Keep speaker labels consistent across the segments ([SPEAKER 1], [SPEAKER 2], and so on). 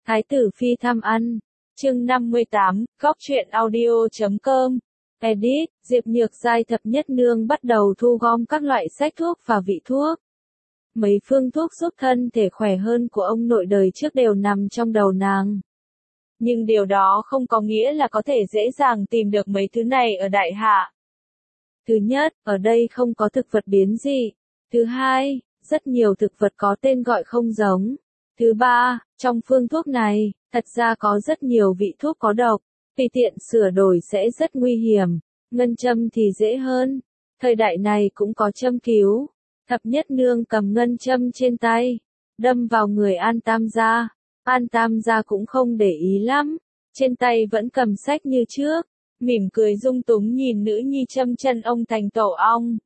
[SPEAKER 1] Thái tử phi thăm ăn. Chương 58, Góc truyện audio.com. Edit, Diệp Nhược Giai thập nhất nương bắt đầu thu gom các loại sách thuốc và vị thuốc. Mấy phương thuốc giúp thân thể khỏe hơn của ông nội đời trước đều nằm trong đầu nàng. Nhưng điều đó không có nghĩa là có thể dễ dàng tìm được mấy thứ này ở Đại Hạ. Thứ nhất, ở đây không có thực vật biến dị. Thứ hai, rất nhiều thực vật có tên gọi không giống. Thứ ba, trong phương thuốc này, thật ra có rất nhiều vị thuốc có độc. Tùy tiện sửa đổi sẽ rất nguy hiểm. Ngân châm thì dễ hơn. Thời đại này cũng có châm cứu. Thập nhất nương cầm ngân châm trên tay, đâm vào người An Tam gia. An Tam gia cũng không để ý lắm, trên tay vẫn cầm sách như trước, mỉm cười dung túng nhìn nữ nhi châm chân ông thành tổ ong.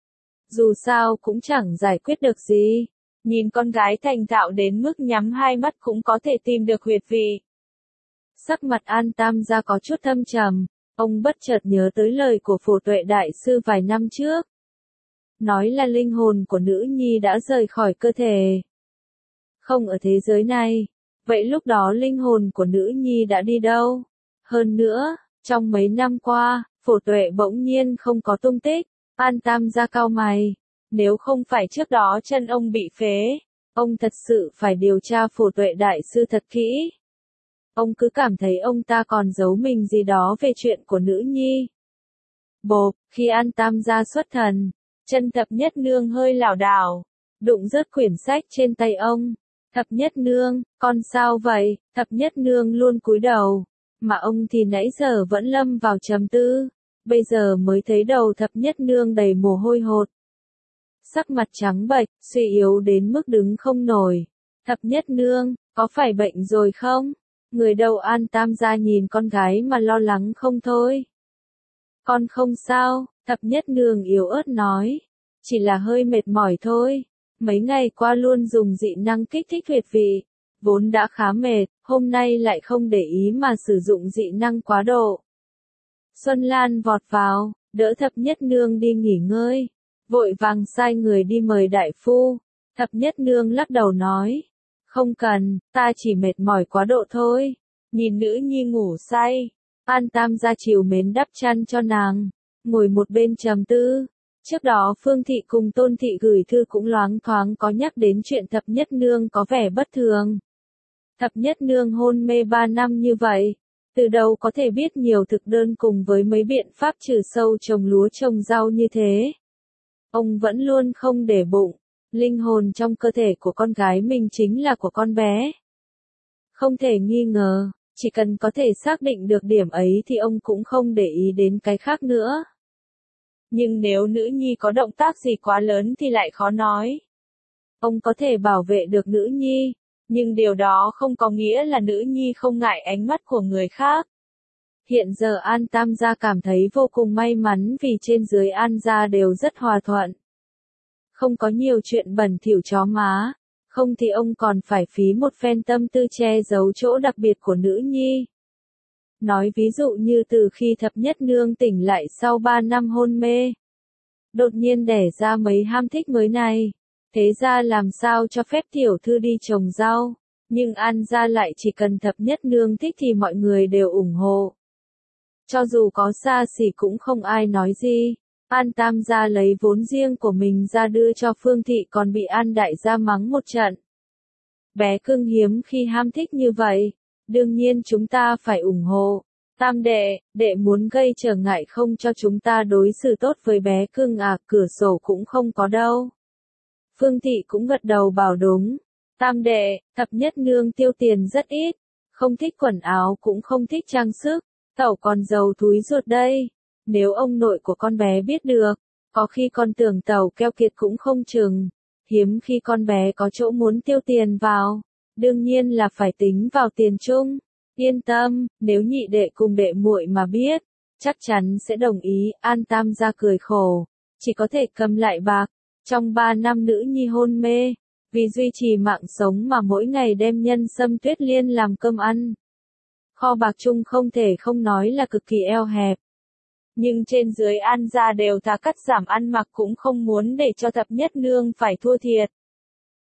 [SPEAKER 1] Dù sao cũng chẳng giải quyết được gì, nhìn con gái thành thạo đến mức nhắm hai mắt cũng có thể tìm được huyệt vị. Sắc mặt An Tam gia có chút thâm trầm, ông bất chợt nhớ tới lời của Phổ Tuệ đại sư vài năm trước. Nói là linh hồn của nữ nhi đã rời khỏi cơ thể. Không ở thế giới này. Vậy lúc đó linh hồn của nữ nhi đã đi đâu? Hơn nữa, trong mấy năm qua, Phổ Tuệ bỗng nhiên không có tung tích. An Tam gia cau mày. Nếu không phải trước đó chân ông bị phế, ông thật sự phải điều tra Phổ Tuệ đại sư thật kỹ. Ông cứ cảm thấy ông ta còn giấu mình gì đó về chuyện của nữ nhi. Bộp, khi An Tam gia xuất thần, chân thập nhất nương hơi lảo đảo, đụng rớt quyển sách trên tay ông. Thập nhất nương, con sao vậy? Thập nhất nương luôn cúi đầu, mà ông thì nãy giờ vẫn lâm vào trầm tư, bây giờ mới thấy đầu thập nhất nương đầy mồ hôi hột. Sắc mặt trắng bệch, suy yếu đến mức đứng không nổi. Thập nhất nương, có phải bệnh rồi không? Người đâu An Tam gia nhìn con gái mà lo lắng không thôi. Con không sao, thập nhất nương yếu ớt nói. Chỉ là hơi mệt mỏi thôi. Mấy ngày qua luôn dùng dị năng kích thích huyệt vị. Vốn đã khá mệt, hôm nay lại không để ý mà sử dụng dị năng quá độ. Xuân Lan vọt vào, đỡ thập nhất nương đi nghỉ ngơi. Vội vàng sai người đi mời đại phu. Thập nhất nương lắc đầu nói. Không cần, ta chỉ mệt mỏi quá độ thôi. Nhìn nữ nhi ngủ say. An Tam gia chiều mến đắp chăn cho nàng, ngồi một bên trầm tư. Trước đó Phương Thị cùng Tôn Thị gửi thư cũng loáng thoáng có nhắc đến chuyện thập nhất nương có vẻ bất thường. Thập nhất nương hôn mê 3 năm như vậy, từ đâu có thể biết nhiều thực đơn cùng với mấy biện pháp trừ sâu trồng lúa trồng rau như thế. Ông vẫn luôn không để bụng, linh hồn trong cơ thể của con gái mình chính là của con bé. Không thể nghi ngờ. Chỉ cần có thể xác định được điểm ấy thì ông cũng không để ý đến cái khác nữa. Nhưng nếu nữ nhi có động tác gì quá lớn thì lại khó nói. Ông có thể bảo vệ được nữ nhi, nhưng điều đó không có nghĩa là nữ nhi không ngại ánh mắt của người khác. Hiện giờ An Tam gia cảm thấy vô cùng may mắn vì trên dưới An gia đều rất hòa thuận. Không có nhiều chuyện bẩn thỉu chó má. Không thì ông còn phải phí một phen tâm tư che giấu chỗ đặc biệt của nữ nhi. Nói ví dụ như từ khi thập nhất nương tỉnh lại sau 3 năm hôn mê. Đột nhiên đẻ ra mấy ham thích mới này. Thế ra làm sao cho phép tiểu thư đi trồng rau. Nhưng An gia lại chỉ cần thập nhất nương thích thì mọi người đều ủng hộ. Cho dù có xa xỉ cũng không ai nói gì. An Tam gia lấy vốn riêng của mình ra đưa cho Phương Thị còn bị An Đại gia mắng một trận. Bé cưng hiếm khi ham thích như vậy, đương nhiên chúng ta phải ủng hộ. Tam đệ muốn gây trở ngại không cho chúng ta đối xử tốt với bé cưng à, cửa sổ cũng không có đâu. Phương Thị cũng gật đầu bảo đúng. Tam đệ, thập nhất nương tiêu tiền rất ít, không thích quần áo cũng không thích trang sức, tẩu còn giàu túi ruột đây. Nếu ông nội của con bé biết được, có khi con tưởng tẩu keo kiệt cũng không chừng. Hiếm khi con bé có chỗ muốn tiêu tiền vào, đương nhiên là phải tính vào tiền chung. Yên tâm, nếu nhị đệ cùng đệ muội mà biết, chắc chắn sẽ đồng ý. An Tam gia cười khổ, chỉ có thể cầm lại bạc. Trong 3 năm nữ nhi hôn mê, vì duy trì mạng sống mà mỗi ngày đem nhân sâm tuyết liên làm cơm ăn. Kho bạc chung không thể không nói là cực kỳ eo hẹp. Nhưng trên dưới An gia đều thà cắt giảm ăn mặc cũng không muốn để cho thập nhất nương phải thua thiệt.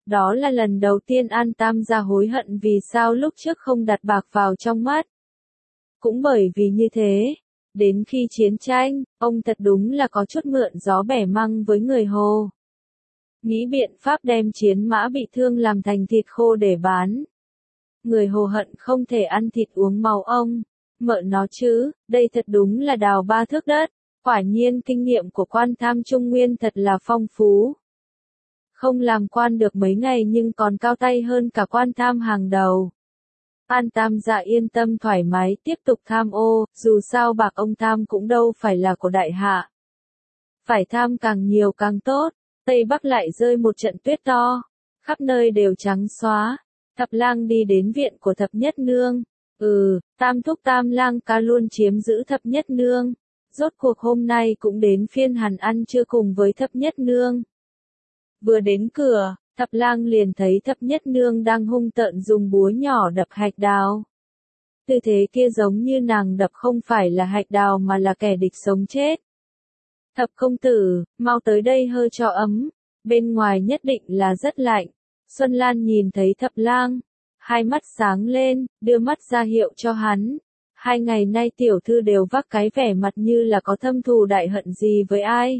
[SPEAKER 1] Đó là lần đầu tiên An Tam gia hối hận vì sao lúc trước không đặt bạc vào trong mắt. Cũng bởi vì như thế, đến khi chiến tranh, ông thật đúng là có chút mượn gió bẻ măng với người Hồ. Nghĩ biện pháp đem chiến mã bị thương làm thành thịt khô để bán. Người Hồ hận không thể ăn thịt uống máu ông. Mợ nó chứ, đây thật đúng là đào ba thước đất. Quả nhiên kinh nghiệm của quan tham Trung Nguyên thật là phong phú. Không làm quan được mấy ngày nhưng còn cao tay hơn cả quan tham hàng đầu. An Tam gia yên tâm thoải mái tiếp tục tham ô, dù sao bạc ông tham cũng đâu phải là của đại hạ. Phải tham càng nhiều càng tốt, Tây Bắc lại rơi một trận tuyết to, khắp nơi đều trắng xóa. Thập lang đi đến viện của thập nhất nương. Tam thúc Tam lang ca luôn chiếm giữ thập nhất nương. Rốt cuộc hôm nay cũng đến phiên hắn ăn trưa cùng với thập nhất nương. Vừa đến cửa, thập lang liền thấy thập nhất nương đang hung tợn dùng búa nhỏ đập hạch đào. Tư thế kia giống như nàng đập không phải là hạch đào mà là kẻ địch sống chết. Thập công tử, mau tới đây hơi cho ấm, bên ngoài nhất định là rất lạnh. Xuân Lan nhìn thấy thập lang, hai mắt sáng lên, đưa mắt ra hiệu cho hắn. 2 ngày nay tiểu thư đều vác cái vẻ mặt như là có thâm thù đại hận gì với ai.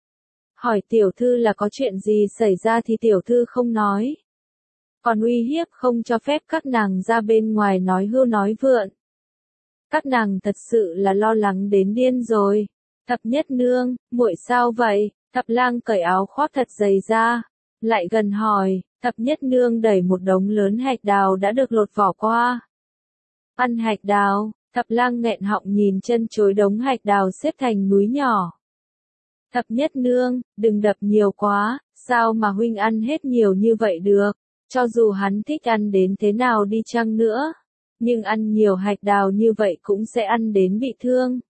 [SPEAKER 1] Hỏi tiểu thư là có chuyện gì xảy ra thì tiểu thư không nói. Còn uy hiếp không cho phép các nàng ra bên ngoài nói hưu nói vượn. Các nàng thật sự là lo lắng đến điên rồi. Thập nhất nương, muội sao vậy? Thập lang cởi áo khoác thật dày ra, lại gần hỏi. Thập nhất nương đẩy một đống lớn hạch đào đã được lột vỏ qua. Ăn hạch đào, thập lang nghẹn họng nhìn chân chối đống hạch đào xếp thành núi nhỏ. Thập nhất nương, đừng đập nhiều quá, sao mà huynh ăn hết nhiều như vậy được, cho dù hắn thích ăn đến thế nào đi chăng nữa, nhưng ăn nhiều hạch đào như vậy cũng sẽ ăn đến bị thương.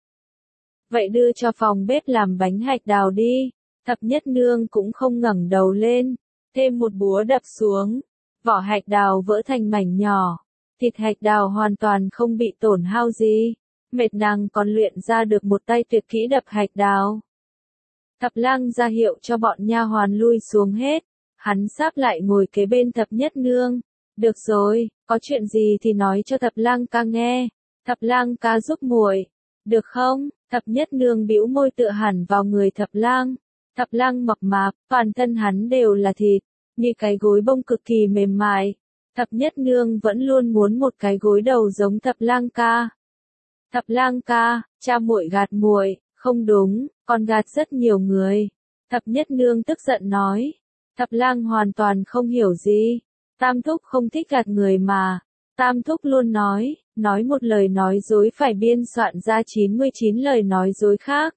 [SPEAKER 1] Vậy đưa cho phòng bếp làm bánh hạch đào đi, thập nhất nương cũng không ngẩng đầu lên, thêm một búa đập xuống, vỏ hạch đào vỡ thành mảnh nhỏ, thịt hạch đào hoàn toàn không bị tổn hao gì, mệt nàng còn luyện ra được một tay tuyệt kỹ đập hạch đào. Thập lang ra hiệu cho bọn nha hoàn lui xuống hết, hắn sáp lại ngồi kế bên thập nhất nương. Được rồi, có chuyện gì thì nói cho thập lang ca nghe, thập lang ca giúp muội, được không? Thập nhất nương bĩu môi tựa hẳn vào người thập lang. Thập lang mập mạp, toàn thân hắn đều là thịt, như cái gối bông cực kỳ mềm mại. Thập nhất nương vẫn luôn muốn một cái gối đầu giống thập lang ca. Thập lang ca, cha muội gạt muội, không đúng, còn gạt rất nhiều người. Thập nhất nương tức giận nói. Thập lang hoàn toàn không hiểu gì. Tam thúc không thích gạt người mà. Tam thúc luôn nói một lời nói dối phải biên soạn ra 99 lời nói dối khác.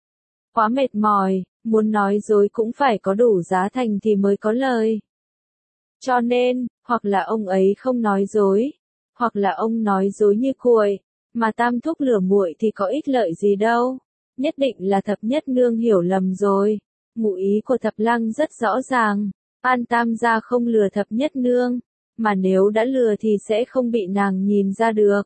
[SPEAKER 1] Quá mệt mỏi, muốn nói dối cũng phải có đủ giá thành thì mới có lời. Cho nên, hoặc là ông ấy không nói dối, hoặc là ông nói dối như cuội, mà tam thúc lừa muội thì có ích lợi gì đâu. Nhất định là thập nhất nương hiểu lầm rồi. Ngụ ý của thập lang rất rõ ràng, An Tam gia không lừa thập nhất nương, mà nếu đã lừa thì sẽ không bị nàng nhìn ra được.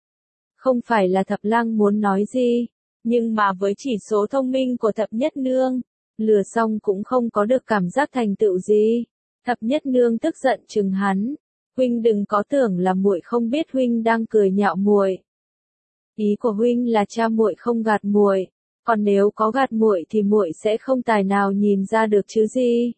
[SPEAKER 1] Không phải là thập lang muốn nói gì, nhưng mà với chỉ số thông minh của thập nhất nương, lừa xong cũng không có được cảm giác thành tựu gì. Thập nhất nương tức giận chừng hắn, huynh đừng có tưởng là muội không biết huynh đang cười nhạo muội. Ý của huynh là cha muội không gạt muội, còn nếu có gạt muội thì muội sẽ không tài nào nhìn ra được chứ gì.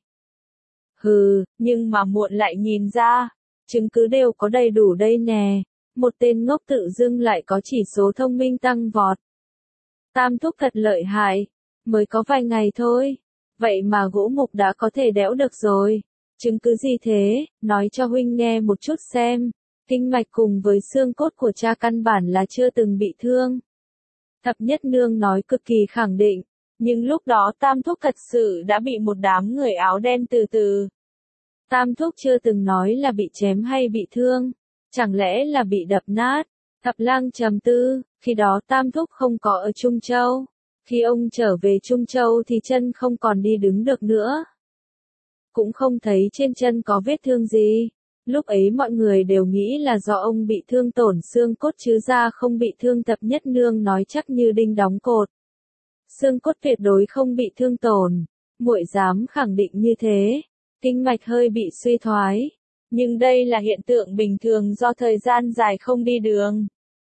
[SPEAKER 1] Hừ, nhưng mà muội lại nhìn ra, chứng cứ đều có đầy đủ đây nè, một tên ngốc tự dưng lại có chỉ số thông minh tăng vọt. Tam thúc thật lợi hại, mới có vài ngày thôi, vậy mà gỗ mục đã có thể đẽo được rồi. Chứng cứ gì thế, nói cho huynh nghe một chút xem. Kinh mạch cùng với xương cốt của cha căn bản là chưa từng bị thương. Thập nhất nương nói cực kỳ khẳng định, nhưng lúc đó tam thúc thật sự đã bị một đám người áo đen từ từ. Tam thúc chưa từng nói là bị chém hay bị thương, chẳng lẽ là bị đập nát. Thập lang trầm tư, khi đó tam thúc không có ở Trung Châu. Khi ông trở về Trung Châu thì chân không còn đi đứng được nữa. Cũng không thấy trên chân có vết thương gì. Lúc ấy mọi người đều nghĩ là do ông bị thương tổn xương cốt chứ ra không bị thương. Thập nhất nương nói chắc như đinh đóng cột. Xương cốt tuyệt đối không bị thương tổn. Muội dám khẳng định như thế. kinh mạch hơi bị suy thoái. Nhưng đây là hiện tượng bình thường do thời gian dài không đi đường.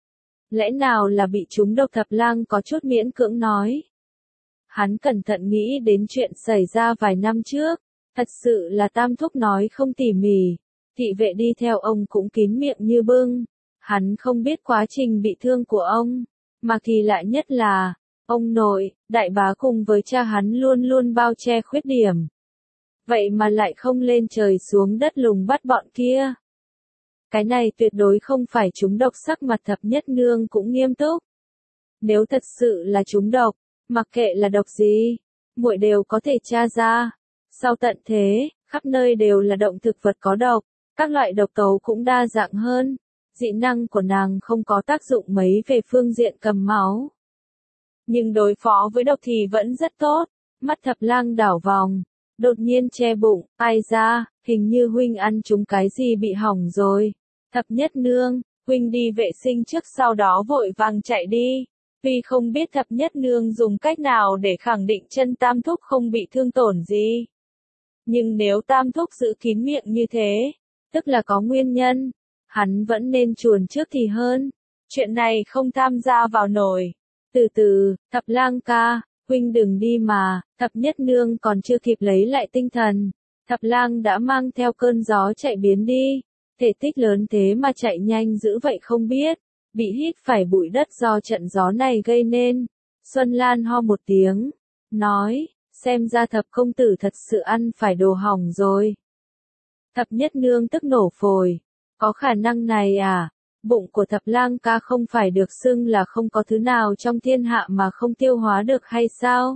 [SPEAKER 1] Lẽ nào là bị trúng độc? Thập Lang có chút miễn cưỡng nói. Hắn cẩn thận nghĩ đến chuyện xảy ra vài năm trước. Thật sự là Tam thúc nói không tỉ mỉ. Thị vệ đi theo ông cũng kín miệng như bưng. Hắn không biết quá trình bị thương của ông. Mà kỳ lạ nhất là, ông nội, đại bá cùng với cha hắn luôn luôn bao che khuyết điểm. Vậy mà lại không lên trời xuống đất lùng bắt bọn kia. Cái này tuyệt đối không phải trúng độc. Sắc mặt Thập Nhất Nương cũng nghiêm túc. Nếu thật sự là trúng độc, mặc kệ là độc gì, muội đều có thể tra ra. Sau tận thế, khắp nơi đều là động thực vật có độc, các loại độc tố cũng đa dạng hơn. Dị năng của nàng không có tác dụng mấy về phương diện cầm máu. Nhưng đối phó với độc thì vẫn rất tốt. Mắt Thập Lang đảo vòng, đột nhiên che bụng, ai ra, hình như huynh ăn trúng cái gì bị hỏng rồi. Thập Nhất Nương, huynh đi vệ sinh trước sau đó vội vàng chạy đi. Tuy không biết Thập Nhất Nương dùng cách nào để khẳng định chân Tam thúc không bị thương tổn gì. Nhưng nếu Tam thúc giữ kín miệng như thế, tức là có nguyên nhân. Hắn vẫn nên chuồn trước thì hơn. Chuyện này không tham gia vào nổi. Từ từ, Thập Lang ca, huynh đừng đi mà. Thập Nhất Nương còn chưa kịp lấy lại tinh thần. Thập Lang đã mang theo cơn gió chạy biến đi. Thể tích lớn thế mà chạy nhanh dữ vậy không biết. Bị hít phải bụi đất do trận gió này gây nên. Xuân Lan ho một tiếng. Nói, xem ra Thập công tử thật sự ăn phải đồ hỏng rồi. Thập Nhất Nương tức nổ phổi. Có khả năng này à? Bụng của Thập Lang ca không phải được xưng là không có thứ nào trong thiên hạ mà không tiêu hóa được hay sao?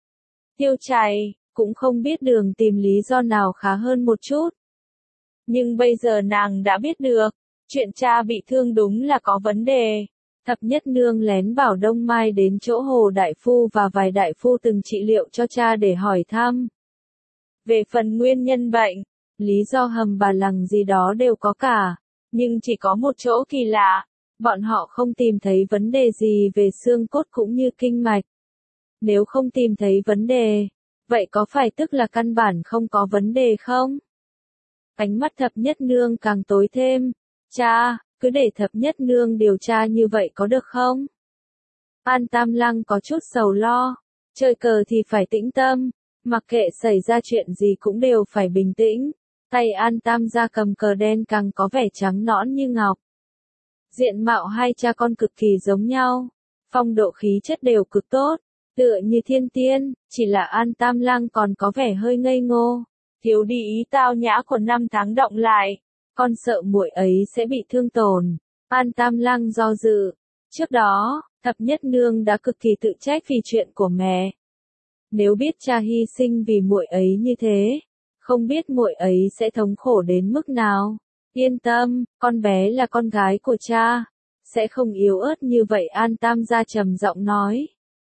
[SPEAKER 1] Tiêu chảy, cũng không biết đường tìm lý do nào khá hơn một chút. Nhưng bây giờ nàng đã biết được, chuyện cha bị thương đúng là có vấn đề. Thập Nhất Nương lén bảo Đông Mai đến chỗ Hồ Đại Phu và vài đại phu từng trị liệu cho cha để hỏi thăm. Về phần nguyên nhân bệnh, lý do hầm bà lằng gì đó đều có cả. Nhưng chỉ có một chỗ kỳ lạ, bọn họ không tìm thấy vấn đề gì về xương cốt cũng như kinh mạch. Nếu không tìm thấy vấn đề, vậy có phải tức là căn bản không có vấn đề không? Ánh mắt Thập Nhất Nương càng tối thêm. Cha, cứ để Thập Nhất Nương điều tra như vậy có được không? An Tam Lăng có chút sầu lo. Chơi cờ thì phải tĩnh tâm, mặc kệ xảy ra chuyện gì cũng đều phải bình tĩnh. Tay An Tam gia cầm cờ đen càng có vẻ trắng nõn như ngọc. Diện mạo hai cha con cực kỳ giống nhau. Phong độ khí chất đều cực tốt, tựa như thiên tiên, chỉ là An Tam Lăng còn có vẻ hơi ngây ngô. Thiếu đi ý tao nhã của năm tháng động lại. Con sợ muội ấy sẽ bị thương tổn. An Tam Lăng do dự. Trước đó, Thập Nhất Nương đã cực kỳ tự trách vì chuyện của mẹ. Nếu biết cha hy sinh vì muội ấy như thế, không biết muội ấy sẽ thống khổ đến mức nào. Yên tâm, con bé là con gái của cha, sẽ không yếu ớt như vậy. An Tam gia trầm giọng nói.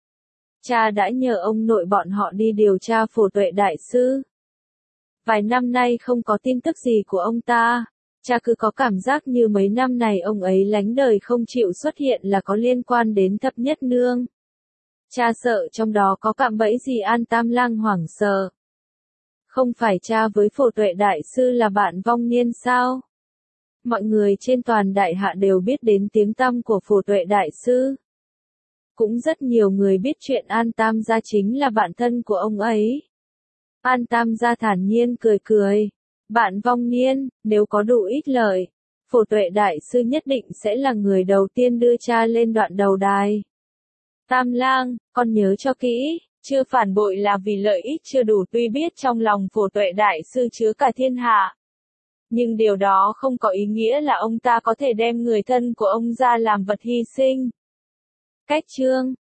[SPEAKER 1] Cha đã nhờ ông nội bọn họ đi điều tra Phổ Tuệ đại sư. Vài năm nay không có tin tức gì của ông ta. Cha cứ có cảm giác như mấy năm này ông ấy lánh đời không chịu xuất hiện là có liên quan đến Thập Nhất Nương. Cha sợ trong đó có cạm bẫy gì. An Tam Lăng hoảng sợ. Không phải cha với Phổ Tuệ đại sư là bạn vong niên sao? Mọi người trên toàn đại hạ đều biết đến tiếng tăm của Phổ Tuệ đại sư. Cũng rất nhiều người biết chuyện An Tam gia chính là bạn thân của ông ấy. An Tam gia thản nhiên cười cười. Bạn vong niên, nếu có đủ ích lợi, Phổ Tuệ đại sư nhất định sẽ là người đầu tiên đưa cha lên đoạn đầu đài. Tam Lang, con nhớ cho kỹ, chưa phản bội là vì lợi ích chưa đủ. Tuy biết trong lòng Phổ Tuệ đại sư chứa cả thiên hạ, nhưng điều đó không có ý nghĩa là ông ta có thể đem người thân của ông ra làm vật hy sinh. Cách chương